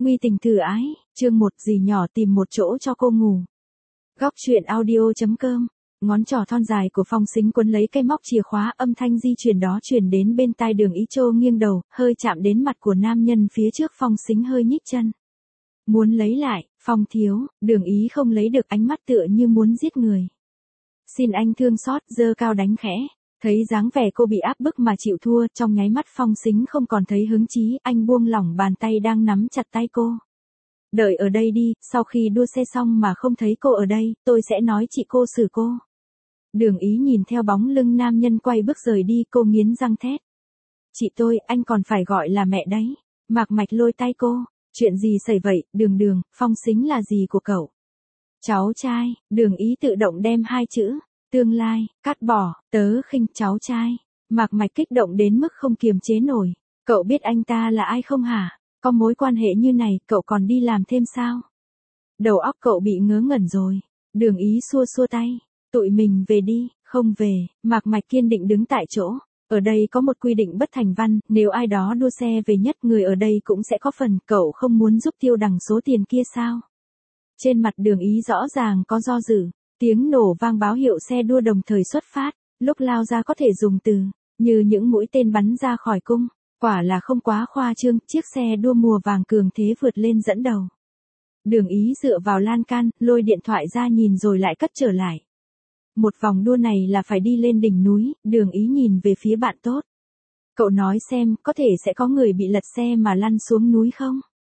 Nguy tình thử ái, chương 1 dì nhỏ tìm một chỗ cho cô ngủ. Góc chuyện audio.com. Ngón trỏ thon dài của Phong Sính quấn lấy cây móc chìa khóa, âm thanh di chuyển đó truyền đến bên tai Đường Ý Trô nghiêng đầu, hơi chạm đến mặt của nam nhân phía trước. Phong Sính hơi nhích chân. Muốn lấy lại, Phong thiếu, Đường Ý không lấy được, ánh mắt tựa như muốn giết người. Xin anh thương xót, giơ cao đánh khẽ. Thấy dáng vẻ cô bị áp bức mà chịu thua, trong nháy mắt Phong Sính không còn thấy hứng chí, anh buông lỏng bàn tay đang nắm chặt tay cô. Đợi ở đây đi, sau khi đua xe xong mà không thấy cô ở đây, tôi sẽ nói chị cô xử cô. Đường Ý nhìn theo bóng lưng nam nhân quay bước rời đi, cô nghiến răng thét. Chị tôi, anh còn phải gọi là mẹ đấy. Mạc Mạch lôi tay cô. Chuyện gì xảy vậy, Đường, Phong Sính là gì của cậu? Cháu trai, Đường Ý tự động đem hai chữ tương lai, cắt bỏ, tớ khinh cháu trai. Mạc Mạch kích động đến mức không kiềm chế nổi. Cậu biết anh ta là ai không hả? Có mối quan hệ như này, cậu còn đi làm thêm sao? Đầu óc cậu bị ngớ ngẩn rồi. Đường Ý xua xua tay. Tụi mình về đi, không về. Mạc Mạch kiên định đứng tại chỗ. Ở đây có một quy định bất thành văn, nếu ai đó đua xe về nhất, người ở đây cũng sẽ có phần. Cậu không muốn giúp Tiêu Đằng số tiền kia sao? Trên mặt Đường Ý rõ ràng có do dự. Tiếng nổ vang báo hiệu xe đua đồng thời xuất phát. Lúc lao ra có thể dùng từ như những mũi tên bắn ra khỏi cung. Quả là không quá khoa trương, chiếc xe đua mùa vàng cường thế vượt lên dẫn đầu. Đường Ý dựa vào lan can, lôi điện thoại ra nhìn rồi lại cất trở lại. Một vòng đua này là phải đi lên đỉnh núi. Đường Ý nhìn về phía bạn tốt. Cậu nói xem, có thể sẽ có người bị lật xe mà lăn xuống núi không?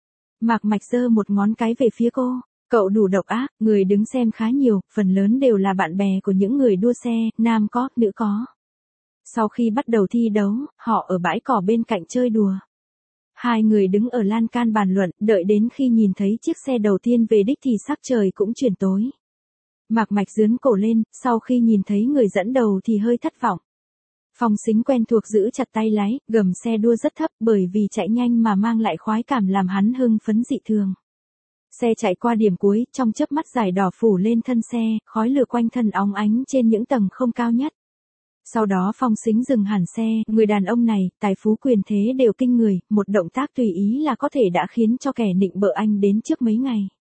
Mạc Mạch giơ một ngón cái về phía cô. Cậu đủ độc ác, người đứng xem khá nhiều, phần lớn đều là bạn bè của những người đua xe, nam có, nữ có. Sau khi bắt đầu thi đấu, họ ở bãi cỏ bên cạnh chơi đùa. Hai người đứng ở lan can bàn luận, đợi đến khi nhìn thấy chiếc xe đầu tiên về đích thì sắc trời cũng chuyển tối. Mạc Mạch giương cổ lên, sau khi nhìn thấy người dẫn đầu thì hơi thất vọng. Phong Sính quen thuộc giữ chặt tay lái, gầm xe đua rất thấp bởi vì chạy nhanh mà mang lại khoái cảm làm hắn hưng phấn dị thường. Xe chạy qua điểm cuối, trong chớp mắt dải đỏ phủ lên thân xe, khói lửa quanh thân óng ánh trên những tầng không cao nhất. Sau đó Phong Sính dừng hẳn xe, người đàn ông này, tài phú quyền thế đều kinh người, một động tác tùy ý là có thể đã khiến cho kẻ nịnh bợ anh đến trước mấy ngày.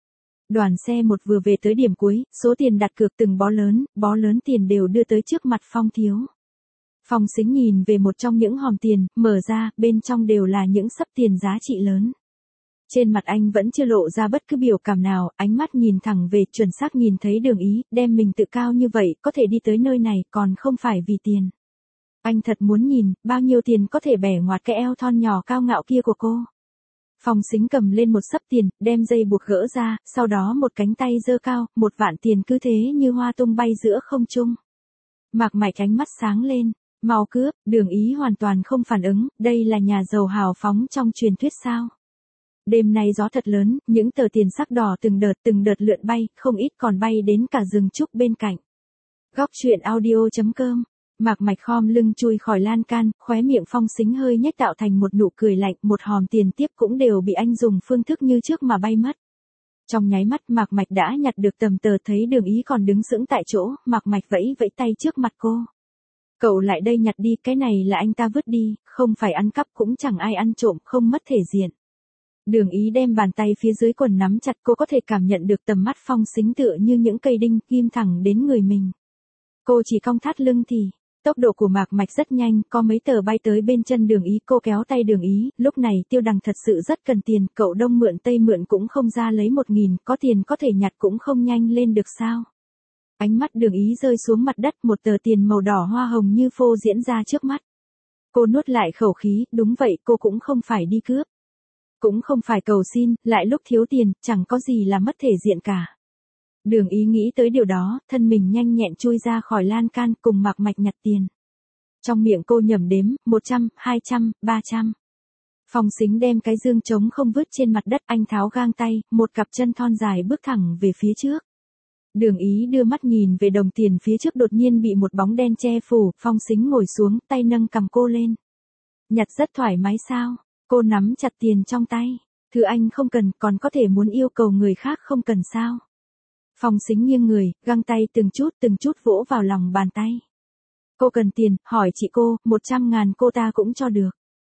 Đoàn xe một vừa về tới điểm cuối, số tiền đặt cược từng bó lớn tiền đều đưa tới trước mặt Phong thiếu. Phong Sính nhìn về một trong những hòm tiền, mở ra, bên trong đều là những xấp tiền giá trị lớn. Trên mặt anh vẫn chưa lộ ra bất cứ biểu cảm nào, ánh mắt nhìn thẳng về, chuẩn xác nhìn thấy Đường Ý, đem mình tự cao như vậy, có thể đi tới nơi này, còn không phải vì tiền. Anh thật muốn nhìn, bao nhiêu tiền có thể bẻ ngoặt cái eo thon nhỏ cao ngạo kia của cô. Phong Sính cầm lên một xấp tiền, đem dây buộc gỡ ra, sau đó một cánh tay giơ cao, 1.000.000 tiền cứ thế như hoa tung bay giữa không trung. Mạc Mạch ánh mắt sáng lên, mau cướp. Đường Ý hoàn toàn không phản ứng, đây là nhà giàu hào phóng trong truyền thuyết sao? Đêm nay gió thật lớn, những tờ tiền sắc đỏ từng đợt lượn bay, không ít còn bay đến cả rừng trúc bên cạnh. Góc chuyện audio.com. Mạc Mạch khom lưng chui khỏi lan can, khóe miệng Phong Sính hơi nhếch tạo thành một nụ cười lạnh, một hòm tiền tiếp cũng đều bị anh dùng phương thức như trước mà bay mất. Trong nháy mắt Mạc Mạch đã nhặt được tầm tờ, thấy Đường Ý còn đứng sững tại chỗ, Mạc Mạch vẫy tay trước mặt cô. Cậu lại đây nhặt đi, cái này là anh ta vứt đi, không phải ăn cắp cũng chẳng ai ăn trộm, không mất thể diện. Đường Ý đem bàn tay phía dưới quần nắm chặt, cô có thể cảm nhận được tầm mắt Phong Sính tựa như những cây đinh ghim thẳng đến người mình. Cô chỉ cong thắt lưng thì, tốc độ của Mạc Mạch rất nhanh, có mấy tờ bay tới bên chân Đường Ý, cô kéo tay Đường Ý, lúc này Tiêu Đằng thật sự rất cần tiền, cậu đông mượn tây mượn cũng không ra lấy 1.000, có tiền có thể nhặt cũng không nhanh lên được sao. Ánh mắt Đường Ý rơi xuống mặt đất, một tờ tiền màu đỏ hoa hồng như phô diễn ra trước mắt. Cô nuốt lại khẩu khí, đúng vậy, cô cũng không phải đi cướp. Cũng không phải cầu xin, lại lúc thiếu tiền, chẳng có gì là mất thể diện cả. Đường Ý nghĩ tới điều đó, thân mình nhanh nhẹn chui ra khỏi lan can cùng Mạc Mạch nhặt tiền. Trong miệng cô nhẩm đếm, 100, 200, 300. Phong Sính đem cái dương trống không vứt trên mặt đất, anh tháo gang tay, một cặp chân thon dài bước thẳng về phía trước. Đường Ý đưa mắt nhìn về đồng tiền phía trước, đột nhiên bị một bóng đen che phủ, Phong Sính ngồi xuống, tay nâng cầm cô lên. Nhặt rất thoải mái sao? Cô nắm chặt tiền trong tay. Thứ anh không cần, còn có thể muốn yêu cầu người khác không cần sao? Phong Sính nghiêng người, găng tay từng chút vỗ vào lòng bàn tay. Cô cần tiền, hỏi chị cô, 100.000 cô ta cũng cho được.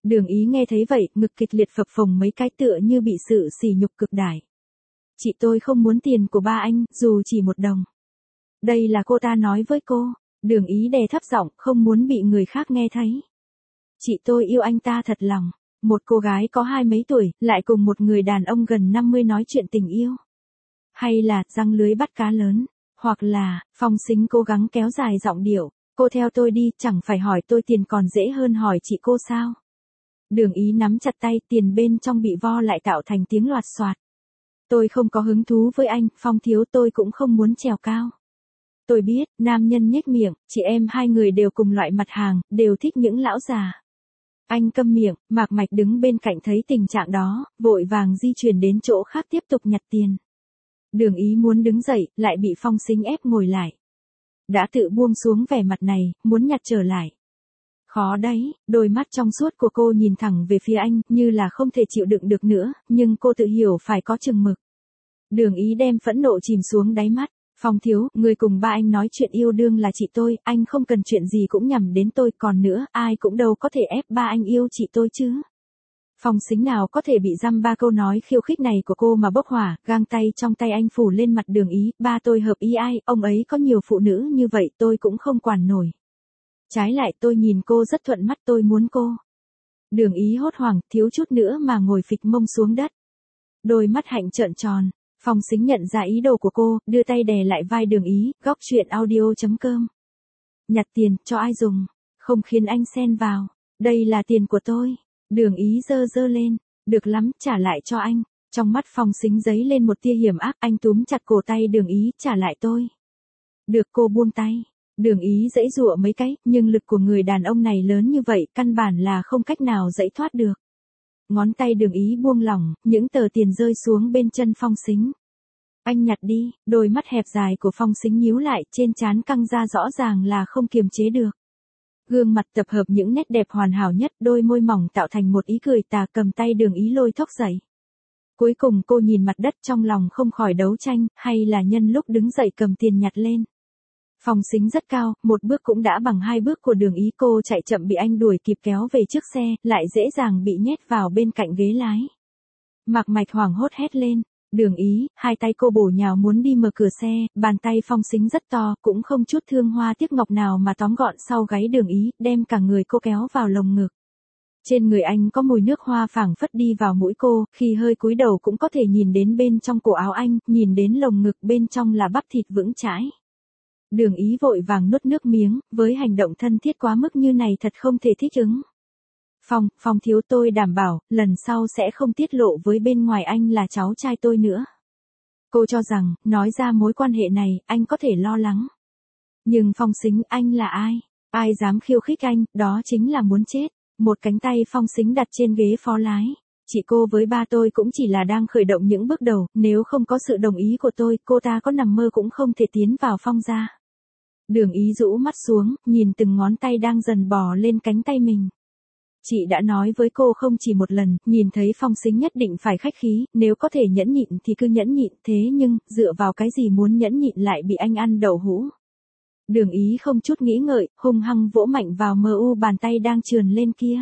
Đường Ý nghe thấy vậy, ngực kịch liệt phập phồng mấy cái tựa như bị sự sỉ nhục cực đại. Chị tôi không muốn tiền của ba anh, dù chỉ 1 đồng. Đây là cô ta nói với cô. Đường Ý đè thấp giọng, không muốn bị người khác nghe thấy. Chị tôi yêu anh ta thật lòng. Một cô gái có 20 mấy tuổi, lại cùng một người đàn ông gần 50 nói chuyện tình yêu. Hay là, răng lưới bắt cá lớn. Hoặc là, Phong Sính cố gắng kéo dài giọng điệu. Cô theo tôi đi, chẳng phải hỏi tôi tiền còn dễ hơn hỏi chị cô sao. Đường Ý nắm chặt tay, tiền bên trong bị vo lại tạo thành tiếng loạt soạt. Tôi không có hứng thú với anh, Phong thiếu, tôi cũng không muốn trèo cao. Tôi biết, nam nhân nhếch miệng, chị em hai người đều cùng loại mặt hàng, đều thích những lão già. Anh câm miệng, Mạc Mạch đứng bên cạnh thấy tình trạng đó, vội vàng di chuyển đến chỗ khác tiếp tục nhặt tiền. Đường Ý muốn đứng dậy, lại bị Phong Sính ép ngồi lại. Đã tự buông xuống vẻ mặt này, muốn nhặt trở lại. Khó đấy, đôi mắt trong suốt của cô nhìn thẳng về phía anh, như là không thể chịu đựng được nữa, nhưng cô tự hiểu phải có chừng mực. Đường Ý đem phẫn nộ chìm xuống đáy mắt. Phong thiếu, người cùng ba anh nói chuyện yêu đương là chị tôi, anh không cần chuyện gì cũng nhằm đến tôi, còn nữa, ai cũng đâu có thể ép ba anh yêu chị tôi chứ. Phong Sính nào có thể bị dăm ba câu nói khiêu khích này của cô mà bốc hỏa, gang tay trong tay anh phủ lên mặt Đường Ý, ba tôi hợp ý ai, ông ấy có nhiều phụ nữ như vậy tôi cũng không quản nổi. Trái lại tôi nhìn cô rất thuận mắt, tôi muốn cô. Đường Ý hốt hoảng, thiếu chút nữa mà ngồi phịch mông xuống đất. Đôi mắt hạnh trợn tròn. Phong Sính nhận ra ý đồ của cô, đưa tay đè lại vai Đường Ý, góc chuyện audio.com. Nhặt tiền, cho ai dùng, không khiến anh xen vào, đây là tiền của tôi. Đường Ý giơ giơ lên, được lắm, trả lại cho anh. Trong mắt Phong Sính giấy lên một tia hiểm ác, anh túm chặt cổ tay Đường Ý, trả lại tôi. Được, cô buông tay. Đường Ý giãy giụa mấy cái, nhưng lực của người đàn ông này lớn như vậy, căn bản là không cách nào giãy thoát được. Ngón tay Đường Ý buông lỏng, những tờ tiền rơi xuống bên chân Phong Sính. Anh nhặt đi, đôi mắt hẹp dài của Phong Sính nhíu lại, trên trán căng ra rõ ràng là không kiềm chế được. Gương mặt tập hợp những nét đẹp hoàn hảo nhất, đôi môi mỏng tạo thành một ý cười tà, cầm tay Đường Ý lôi thốc dậy. Cuối cùng cô nhìn mặt đất trong lòng không khỏi đấu tranh, hay là nhân lúc đứng dậy cầm tiền nhặt lên. Phong Sính rất cao, một bước cũng đã bằng 2 bước của Đường Ý, cô chạy chậm bị anh đuổi kịp kéo về trước xe, lại dễ dàng bị nhét vào bên cạnh ghế lái. Mạc Mạch hoảng hốt hét lên. Đường Ý, hai tay cô bổ nhào muốn đi mở cửa xe, bàn tay Phong Sính rất to, cũng không chút thương hoa tiếc ngọc nào mà tóm gọn sau gáy Đường Ý, đem cả người cô kéo vào lồng ngực. Trên người anh có mùi nước hoa phảng phất đi vào mũi cô, khi hơi cúi đầu cũng có thể nhìn đến bên trong cổ áo anh, nhìn đến lồng ngực bên trong là bắp thịt vững chãi. Đường Ý vội vàng nuốt nước miếng, với hành động thân thiết quá mức như này thật không thể thích ứng. Phong thiếu, tôi đảm bảo, lần sau sẽ không tiết lộ với bên ngoài anh là cháu trai tôi nữa. Cô cho rằng, nói ra mối quan hệ này, anh có thể lo lắng. Nhưng Phong Sính, anh là ai? Ai dám khiêu khích anh, đó chính là muốn chết. Một cánh tay Phong Sính đặt trên ghế phó lái. Chị cô với ba tôi cũng chỉ là đang khởi động những bước đầu, nếu không có sự đồng ý của tôi, cô ta có nằm mơ cũng không thể tiến vào Phong gia. Đường Ý rũ mắt xuống, nhìn từng ngón tay đang dần bò lên cánh tay mình. Chị đã nói với cô không chỉ một lần, nhìn thấy Phong Sính nhất định phải khách khí, nếu có thể nhẫn nhịn thì cứ nhẫn nhịn, thế nhưng, dựa vào cái gì muốn nhẫn nhịn lại bị anh ăn đậu hũ. Đường Ý không chút nghĩ ngợi, hung hăng vỗ mạnh vào bàn tay đang trườn lên kia.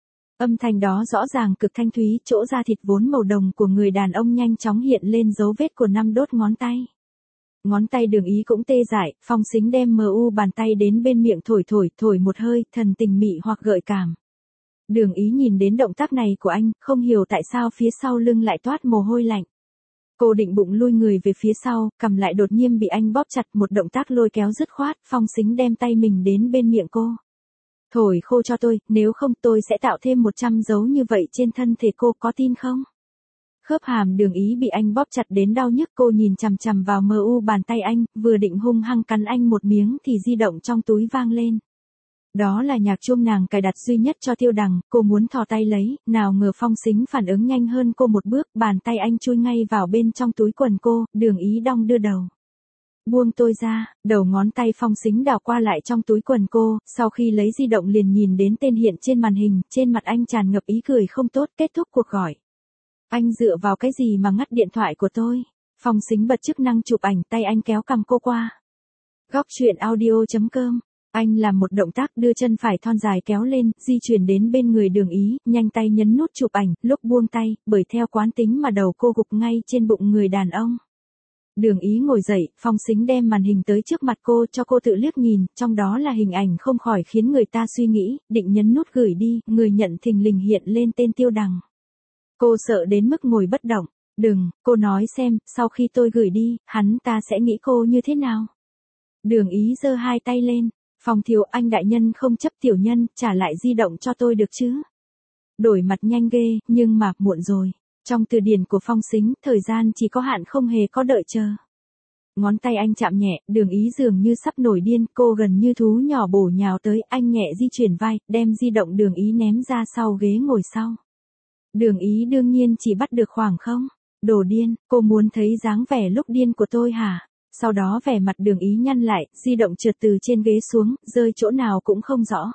Âm thanh đó rõ ràng cực thanh thúy, chỗ da thịt vốn màu đồng của người đàn ông nhanh chóng hiện lên dấu vết của 5 đốt ngón tay. Ngón tay Đường Ý cũng tê dại, Phong Sính đem bàn tay đến bên miệng thổi một hơi, thần tình mị hoặc gợi cảm. Đường Ý nhìn đến động tác này của anh, không hiểu tại sao phía sau lưng lại toát mồ hôi lạnh. Cô định bụng lui người về phía sau, cầm lại đột nhiên bị anh bóp chặt, một động tác lôi kéo dứt khoát, Phong Sính đem tay mình đến bên miệng cô. Thổi khô cho tôi, nếu không tôi sẽ tạo thêm 100 dấu như vậy trên thân thể cô, có tin không? Khớp hàm Đường Ý bị anh bóp chặt đến đau nhức, cô nhìn chằm chằm vào bàn tay anh, vừa định hung hăng cắn anh một miếng thì di động trong túi vang lên. Đó là nhạc chuông nàng cài đặt duy nhất cho Tiêu Đằng, cô muốn thò tay lấy, nào ngờ Phong Sính phản ứng nhanh hơn cô một bước, bàn tay anh chui ngay vào bên trong túi quần cô, Đường Ý đong đưa đầu. Buông tôi ra, đầu ngón tay Phong Sính đảo qua lại trong túi quần cô, sau khi lấy di động liền nhìn đến tên hiện trên màn hình, trên mặt anh tràn ngập ý cười không tốt, kết thúc cuộc gọi. Anh dựa vào cái gì mà ngắt điện thoại của tôi? Phong Sính bật chức năng chụp ảnh, tay anh kéo cằm cô qua. Góc chuyện audio.com Anh làm một động tác đưa chân phải thon dài kéo lên, di chuyển đến bên người Đường Ý, nhanh tay nhấn nút chụp ảnh, lúc buông tay, bởi theo quán tính mà đầu cô gục ngay trên bụng người đàn ông. Đường Ý ngồi dậy, Phong Sính đem màn hình tới trước mặt cô cho cô tự liếc nhìn, trong đó là hình ảnh không khỏi khiến người ta suy nghĩ, định nhấn nút gửi đi, người nhận thình lình hiện lên tên Tiêu Đằng. Cô sợ đến mức ngồi bất động. Đừng, cô nói xem, sau khi tôi gửi đi, hắn ta sẽ nghĩ cô như thế nào? Đường Ý giơ hai tay lên. Phong thiếu, anh đại nhân không chấp tiểu nhân, trả lại di động cho tôi được chứ? Đổi mặt nhanh ghê, nhưng mà, muộn rồi. Trong từ điển của Phong Sính, thời gian chỉ có hạn không hề có đợi chờ. Ngón tay anh chạm nhẹ, Đường Ý dường như sắp nổi điên, cô gần như thú nhỏ bổ nhào tới, anh nhẹ di chuyển vai, đem di động Đường Ý ném ra sau ghế ngồi sau. Đường Ý đương nhiên chỉ bắt được khoảng không. Đồ điên, cô muốn thấy dáng vẻ lúc điên của tôi hả? Sau đó vẻ mặt Đường Ý nhăn lại, di động trượt từ trên ghế xuống, rơi chỗ nào cũng không rõ.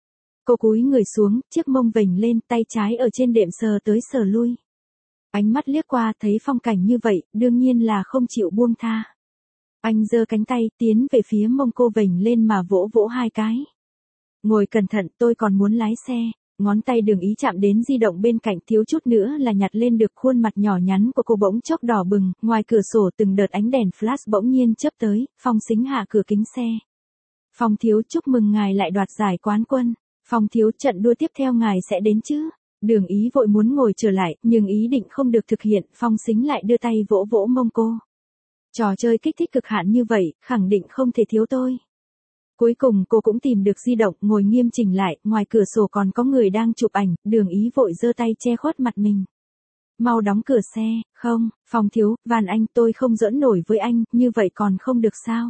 Cô cúi người xuống, chiếc mông vểnh lên, tay trái ở trên đệm sờ tới sờ lui. Ánh mắt liếc qua thấy phong cảnh như vậy, đương nhiên là không chịu buông tha. Anh giơ cánh tay tiến về phía mông cô vểnh lên mà vỗ vỗ hai cái. Ngồi cẩn thận, tôi còn muốn lái xe. Ngón tay Đường Ý chạm đến di động bên cạnh, thiếu chút nữa là nhặt lên được, khuôn mặt nhỏ nhắn của cô bỗng chốc đỏ bừng, ngoài cửa sổ từng đợt ánh đèn flash bỗng nhiên chớp tới, Phong Sính hạ cửa kính xe. Phong thiếu, chúc mừng ngài lại đoạt giải quán quân. Phong thiếu, trận đua tiếp theo ngài sẽ đến chứ? Đường Ý vội muốn ngồi trở lại, nhưng ý định không được thực hiện, Phong Sính lại đưa tay vỗ vỗ mông cô. Trò chơi kích thích cực hạn như vậy, khẳng định không thể thiếu tôi. Cuối cùng cô cũng tìm được di động, ngồi nghiêm chỉnh lại, ngoài cửa sổ còn có người đang chụp ảnh, Đường Ý vội giơ tay che khuất mặt mình. Mau đóng cửa xe, không, Phong thiếu, van anh, tôi không giỡn nổi với anh, như vậy còn không được sao?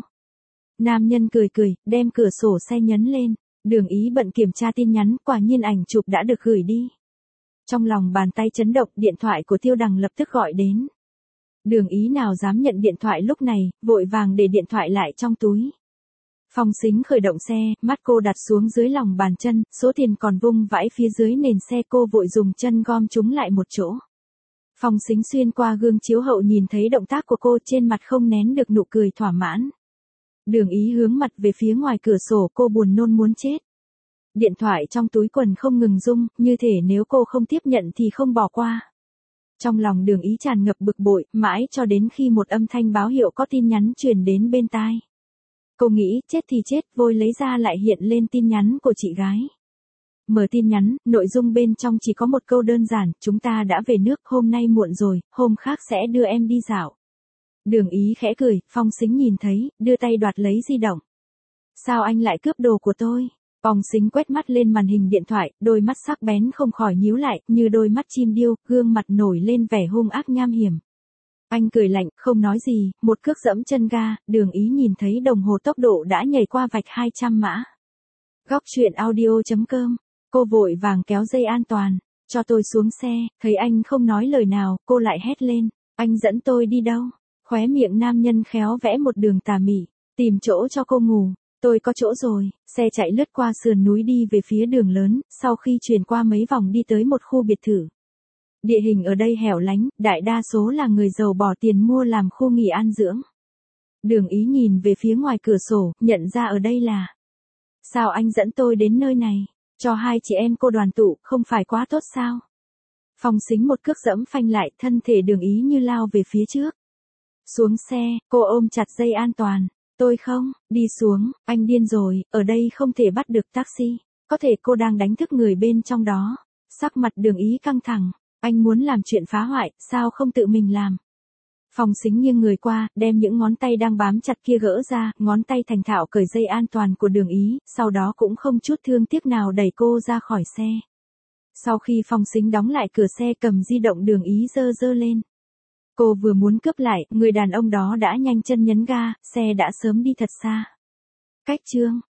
Nam nhân cười cười, đem cửa sổ xe nhấn lên, Đường Ý bận kiểm tra tin nhắn, quả nhiên ảnh chụp đã được gửi đi. Trong lòng bàn tay chấn động, điện thoại của Tiêu Đằng lập tức gọi đến. Đường Ý nào dám nhận điện thoại lúc này, vội vàng để điện thoại lại trong túi. Phong Sính khởi động xe, mắt cô đặt xuống dưới lòng bàn chân, số tiền còn vung vãi phía dưới nền xe, cô vội dùng chân gom chúng lại một chỗ. Phong Sính xuyên qua gương chiếu hậu nhìn thấy động tác của cô, trên mặt không nén được nụ cười thỏa mãn. Đường Ý hướng mặt về phía ngoài cửa sổ, cô buồn nôn muốn chết. Điện thoại trong túi quần không ngừng rung, như thể nếu cô không tiếp nhận thì không bỏ qua. Trong lòng Đường Ý tràn ngập bực bội, mãi cho đến khi một âm thanh báo hiệu có tin nhắn truyền đến bên tai. Cô nghĩ, chết thì chết, vội lấy ra lại hiện lên tin nhắn của chị gái. Mở tin nhắn, nội dung bên trong chỉ có một câu đơn giản, chúng ta đã về nước, hôm nay muộn rồi, hôm khác sẽ đưa em đi dạo. Đường Ý khẽ cười, Phong Sính nhìn thấy, đưa tay đoạt lấy di động. Sao anh lại cướp đồ của tôi? Phong Sính quét mắt lên màn hình điện thoại, đôi mắt sắc bén không khỏi nhíu lại, như đôi mắt chim điêu, gương mặt nổi lên vẻ hung ác nham hiểm. Anh cười lạnh, không nói gì, một cước dẫm chân ga, Đường Ý nhìn thấy đồng hồ tốc độ đã nhảy qua vạch 200 mã. Góc truyện audio.com, cô vội vàng kéo dây an toàn, cho tôi xuống xe, thấy anh không nói lời nào, cô lại hét lên, anh dẫn tôi đi đâu? Khóe miệng nam nhân khéo vẽ một đường tà mị, tìm chỗ cho cô ngủ, tôi có chỗ rồi, xe chạy lướt qua sườn núi đi về phía đường lớn, sau khi chuyển qua mấy vòng đi tới một khu biệt thự. Địa hình ở đây hẻo lánh, đại đa số là người giàu bỏ tiền mua làm khu nghỉ an dưỡng. Đường Ý nhìn về phía ngoài cửa sổ, nhận ra ở đây là. Sao anh dẫn tôi đến nơi này? Cho hai chị em cô đoàn tụ, không phải quá tốt sao? Phong Sính một cước dẫm phanh lại, thân thể Đường Ý như lao về phía trước. Xuống xe, cô ôm chặt dây an toàn. Tôi không, đi xuống, anh điên rồi, ở đây không thể bắt được taxi. Có thể cô đang đánh thức người bên trong đó. Sắc mặt Đường Ý căng thẳng. Anh muốn làm chuyện phá hoại, sao không tự mình làm? Phong Sính nghiêng người qua, đem những ngón tay đang bám chặt kia gỡ ra, ngón tay thành thạo cởi dây an toàn của Đường Ý, sau đó cũng không chút thương tiếc nào đẩy cô ra khỏi xe. Sau khi Phong Sính đóng lại cửa xe, cầm di động Đường Ý giơ giơ lên. Cô vừa muốn cướp lại, người đàn ông đó đã nhanh chân nhấn ga, xe đã sớm đi thật xa. Cách chương